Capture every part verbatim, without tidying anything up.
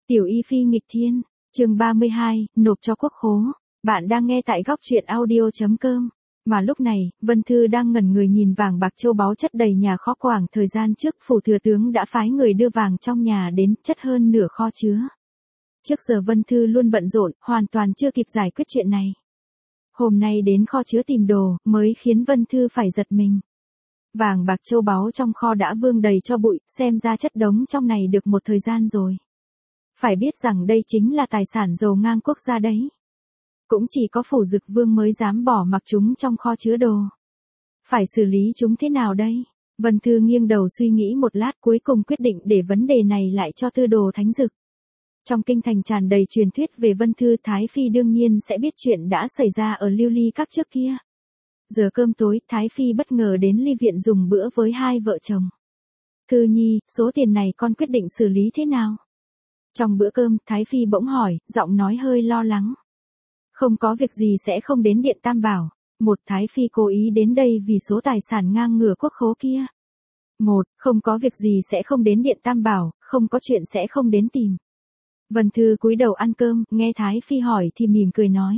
Tiểu Y Phi nghịch thiên, chương ba mươi hai, nộp cho quốc khố. Bạn đang nghe tại góc truyện audio chấm com. Mà lúc này, Vân Thư đang ngẩn người nhìn vàng bạc châu báu chất đầy nhà kho. Khoảng thời gian trước phủ thừa tướng đã phái người đưa vàng trong nhà đến, chất hơn nửa kho chứa. Trước giờ Vân Thư luôn bận rộn, hoàn toàn chưa kịp giải quyết chuyện này. Hôm nay đến kho chứa tìm đồ, mới khiến Vân Thư phải giật mình. Vàng bạc châu báu trong kho đã vương đầy cho bụi, xem ra chất đống trong này được một thời gian rồi. Phải biết rằng đây chính là tài sản giàu ngang quốc gia đấy. Cũng chỉ có phủ Dực Vương mới dám bỏ mặc chúng trong kho chứa đồ. Phải xử lý chúng thế nào đây? Vân Thư nghiêng đầu suy nghĩ một lát, cuối cùng quyết định để vấn đề này lại cho Tư Đồ Thánh Dực. Trong kinh thành tràn đầy truyền thuyết về Vân Thư, Thái Phi đương nhiên sẽ biết chuyện đã xảy ra ở Lưu Ly Các trước kia. Giờ cơm tối, Thái Phi bất ngờ đến Ly Viện dùng bữa với hai vợ chồng. Thư Nhi, số tiền này con quyết định xử lý thế nào? Trong bữa cơm, Thái Phi bỗng hỏi, giọng nói hơi lo lắng. Không có việc gì sẽ không đến Điện Tam Bảo. Một, Thái Phi cố ý đến đây vì số tài sản ngang ngửa quốc khố kia. Một, không có việc gì sẽ không đến Điện Tam Bảo, không có chuyện sẽ không đến tìm. Vân Thư cúi đầu ăn cơm, nghe Thái Phi hỏi thì mỉm cười nói.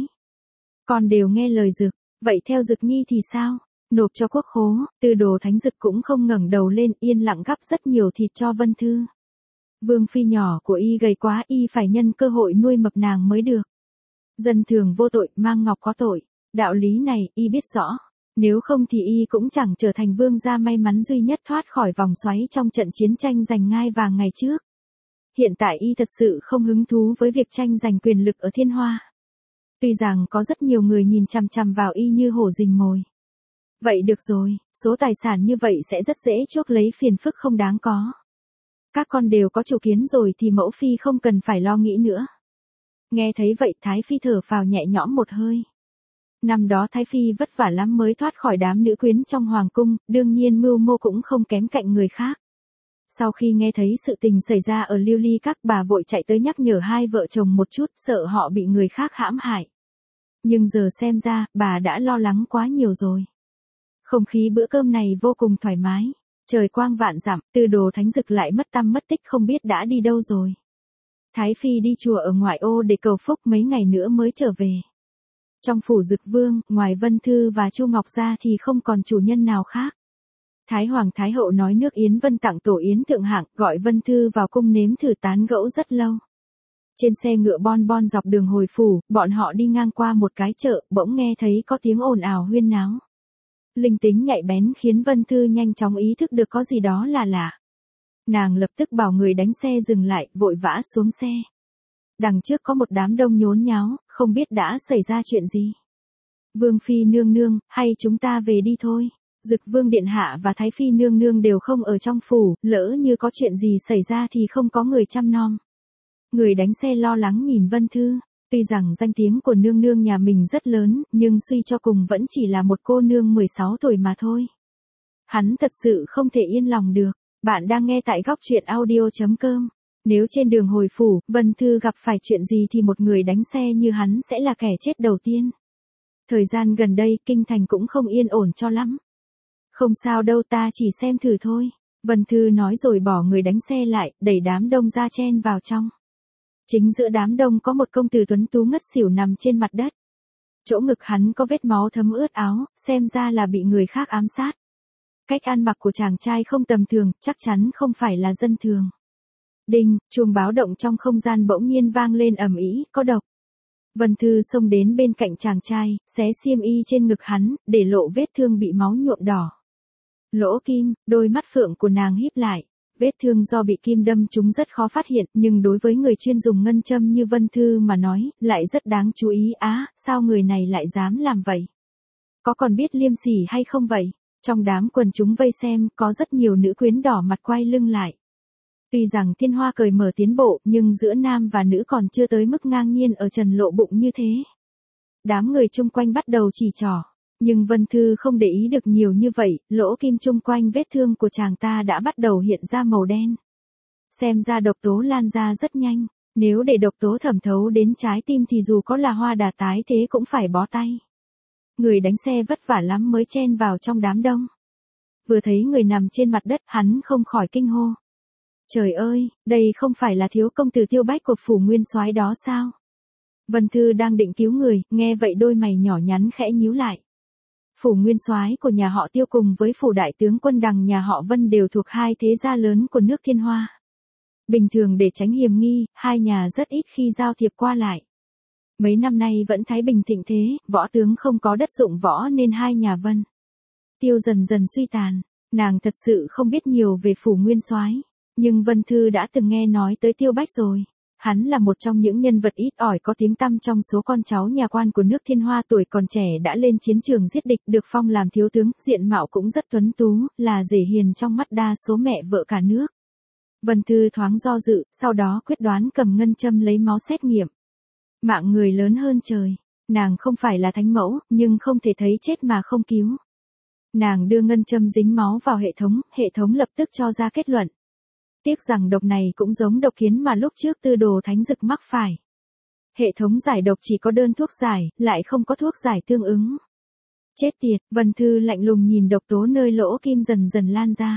Con đều nghe lời Dực, vậy theo Dực Nhi thì sao? Nộp cho quốc khố. Tư Đồ Thánh Dực cũng không ngẩng đầu lên, yên lặng gắp rất nhiều thịt cho Vân Thư. Vương phi nhỏ của y gầy quá, y phải nhân cơ hội nuôi mập nàng mới được. Dân thường vô tội, mang ngọc có tội. Đạo lý này, y biết rõ. Nếu không thì y cũng chẳng trở thành vương gia may mắn duy nhất thoát khỏi vòng xoáy trong trận chiến tranh giành ngai vàng ngày trước. Hiện tại y thật sự không hứng thú với việc tranh giành quyền lực ở Thiên Hoa. Tuy rằng có rất nhiều người nhìn chằm chằm vào y như hổ rình mồi. Vậy được rồi, số tài sản như vậy sẽ rất dễ chuốc lấy phiền phức không đáng có. Các con đều có chủ kiến rồi thì mẫu phi không cần phải lo nghĩ nữa. Nghe thấy vậy, Thái Phi thở phào nhẹ nhõm một hơi. Năm đó Thái Phi vất vả lắm mới thoát khỏi đám nữ quyến trong hoàng cung, đương nhiên mưu mô cũng không kém cạnh người khác. Sau khi nghe thấy sự tình xảy ra ở Lưu Ly Các, bà vội chạy tới nhắc nhở hai vợ chồng một chút, sợ họ bị người khác hãm hại. Nhưng giờ xem ra, bà đã lo lắng quá nhiều rồi. Không khí bữa cơm này vô cùng thoải mái. Trời quang vạn dặm, Tư Đồ Thánh Dực lại mất tăm mất tích không biết đã đi đâu rồi. Thái Phi đi chùa ở ngoại ô để cầu phúc, mấy ngày nữa mới trở về. Trong phủ Dực Vương, ngoài Vân Thư và Chu Ngọc ra thì không còn chủ nhân nào khác. Thái Hoàng Thái Hậu nói nước Yến Vân tặng tổ yến thượng hạng, gọi Vân Thư vào cung nếm thử tán gẫu rất lâu. Trên xe ngựa bon bon dọc đường hồi phủ, bọn họ đi ngang qua một cái chợ, bỗng nghe thấy có tiếng ồn ào huyên náo. Linh tính nhạy bén khiến Vân Thư nhanh chóng ý thức được có gì đó là lạ. Nàng lập tức bảo người đánh xe dừng lại, vội vã xuống xe. Đằng trước có một đám đông nhốn nháo, không biết đã xảy ra chuyện gì. Vương phi nương nương, hay chúng ta về đi thôi. Dực Vương điện hạ và Thái Phi nương nương đều không ở trong phủ, lỡ như có chuyện gì xảy ra thì không có người chăm nom. Người đánh xe lo lắng nhìn Vân Thư. Tuy rằng danh tiếng của nương nương nhà mình rất lớn, nhưng suy cho cùng vẫn chỉ là một cô nương mười sáu tuổi mà thôi. Hắn thật sự không thể yên lòng được. Bạn đang nghe tại góc truyện audio chấm com. Nếu trên đường hồi phủ, Vân Thư gặp phải chuyện gì thì một người đánh xe như hắn sẽ là kẻ chết đầu tiên. Thời gian gần đây, kinh thành cũng không yên ổn cho lắm. Không sao đâu, ta chỉ xem thử thôi. Vân Thư nói rồi bỏ người đánh xe lại, đẩy đám đông ra chen vào trong. Chính giữa đám đông có một công tử tuấn tú ngất xỉu nằm trên mặt đất. Chỗ ngực hắn có vết máu thấm ướt áo, xem ra là bị người khác ám sát. Cách ăn mặc của chàng trai không tầm thường, chắc chắn không phải là dân thường. Đinh, chuông báo động trong không gian bỗng nhiên vang lên ầm ĩ, có độc. Vân Thư xông đến bên cạnh chàng trai, xé xiêm y trên ngực hắn, để lộ vết thương bị máu nhuộm đỏ. Lỗ kim, đôi mắt phượng của nàng híp lại. Vết thương do bị kim đâm trúng rất khó phát hiện, nhưng đối với người chuyên dùng ngân châm như Vân Thư mà nói, lại rất đáng chú ý. Á, sao người này lại dám làm vậy? Có còn biết liêm sỉ hay không vậy? Trong đám quần chúng vây xem, có rất nhiều nữ quyến đỏ mặt quay lưng lại. Tuy rằng Thiên Hoa cởi mở tiến bộ, nhưng giữa nam và nữ còn chưa tới mức ngang nhiên ở trần lộ bụng như thế. Đám người chung quanh bắt đầu chỉ trỏ. Nhưng Vân Thư không để ý được nhiều như vậy, lỗ kim chung quanh vết thương của chàng ta đã bắt đầu hiện ra màu đen. Xem ra độc tố lan ra rất nhanh, nếu để độc tố thẩm thấu đến trái tim thì dù có là Hoa Đà tái thế cũng phải bó tay. Người đánh xe vất vả lắm mới chen vào trong đám đông. Vừa thấy người nằm trên mặt đất, hắn không khỏi kinh hô. Trời ơi, đây không phải là thiếu công tử Tiêu Bách của phủ nguyên soái đó sao? Vân Thư đang định cứu người, nghe vậy đôi mày nhỏ nhắn khẽ nhíu lại. Phủ nguyên soái của nhà họ Tiêu cùng với phủ đại tướng quân đằng nhà họ Vân đều thuộc hai thế gia lớn của nước Thiên Hoa. Bình thường để tránh hiềm nghi, hai nhà rất ít khi giao thiệp qua lại. Mấy năm nay vẫn thái bình thịnh thế, võ tướng không có đất dụng võ nên hai nhà Vân Tiêu dần dần suy tàn. Nàng thật sự không biết nhiều về phủ nguyên soái, nhưng Vân Thư đã từng nghe nói tới Tiêu Bách rồi. Hắn là một trong những nhân vật ít ỏi có tiếng tăm trong số con cháu nhà quan của nước Thiên Hoa, tuổi còn trẻ đã lên chiến trường giết địch, được phong làm thiếu tướng, diện mạo cũng rất tuấn tú, là rể hiền trong mắt đa số mẹ vợ cả nước. Vân Thư thoáng do dự, sau đó quyết đoán cầm ngân châm lấy máu xét nghiệm. Mạng người lớn hơn trời, nàng không phải là thánh mẫu, nhưng không thể thấy chết mà không cứu. Nàng đưa ngân châm dính máu vào hệ thống, hệ thống lập tức cho ra kết luận. Tiếc rằng độc này cũng giống độc kiến mà lúc trước Tư Đồ Thánh Dực mắc phải. Hệ thống giải độc chỉ có đơn thuốc giải, lại không có thuốc giải tương ứng. Chết tiệt, Vân Thư lạnh lùng nhìn độc tố nơi lỗ kim dần dần lan ra.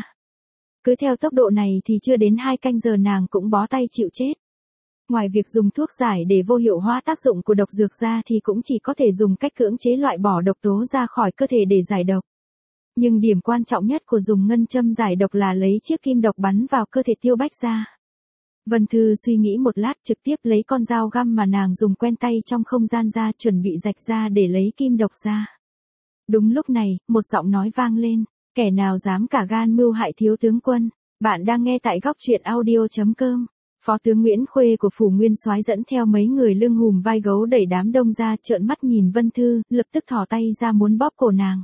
Cứ theo tốc độ này thì chưa đến hai canh giờ nàng cũng bó tay chịu chết. Ngoài việc dùng thuốc giải để vô hiệu hóa tác dụng của độc dược ra thì cũng chỉ có thể dùng cách cưỡng chế loại bỏ độc tố ra khỏi cơ thể để giải độc. Nhưng điểm quan trọng nhất của dùng ngân châm giải độc là lấy chiếc kim độc bắn vào cơ thể Tiêu Bách ra. Vân Thư suy nghĩ một lát, trực tiếp lấy con dao găm mà nàng dùng quen tay trong không gian ra, chuẩn bị rạch ra để lấy kim độc ra. Đúng lúc này, một giọng nói vang lên, kẻ nào dám cả gan mưu hại thiếu tướng quân. Bạn đang nghe tại góc truyện audio chấm com. Phó tướng Nguyễn Khuê của phủ nguyên soái dẫn theo mấy người lưng hùm vai gấu đẩy đám đông ra, trợn mắt nhìn Vân Thư, lập tức thò tay ra muốn bóp cổ nàng.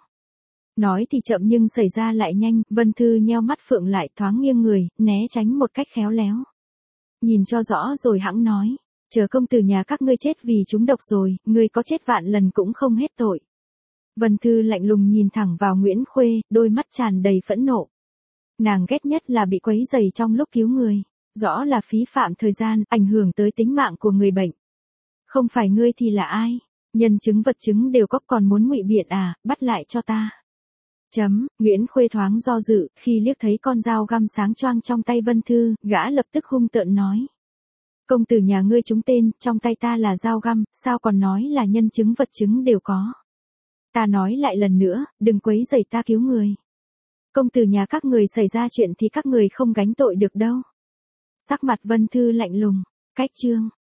Nói thì chậm nhưng xảy ra lại nhanh, Vân Thư nheo mắt phượng lại, thoáng nghiêng người, né tránh một cách khéo léo. Nhìn cho rõ rồi hẵng nói, chờ công tử nhà các ngươi chết vì chúng độc rồi, ngươi có chết vạn lần cũng không hết tội. Vân Thư lạnh lùng nhìn thẳng vào Nguyễn Khuê, đôi mắt tràn đầy phẫn nộ. Nàng ghét nhất là bị quấy rầy trong lúc cứu người, rõ là phí phạm thời gian, ảnh hưởng tới tính mạng của người bệnh. Không phải ngươi thì là ai? Nhân chứng vật chứng đều có, còn muốn ngụy biện à, bắt lại cho ta. Chấm, Nguyễn Khuê thoáng do dự, khi liếc thấy con dao găm sáng choang trong tay Vân Thư, gã lập tức hung tợn nói. Công tử nhà ngươi trúng tên, trong tay ta là dao găm, sao còn nói là nhân chứng vật chứng đều có. Ta nói lại lần nữa, đừng quấy rầy ta cứu người. Công tử nhà các người xảy ra chuyện thì các người không gánh tội được đâu. Sắc mặt Vân Thư lạnh lùng, cách chương.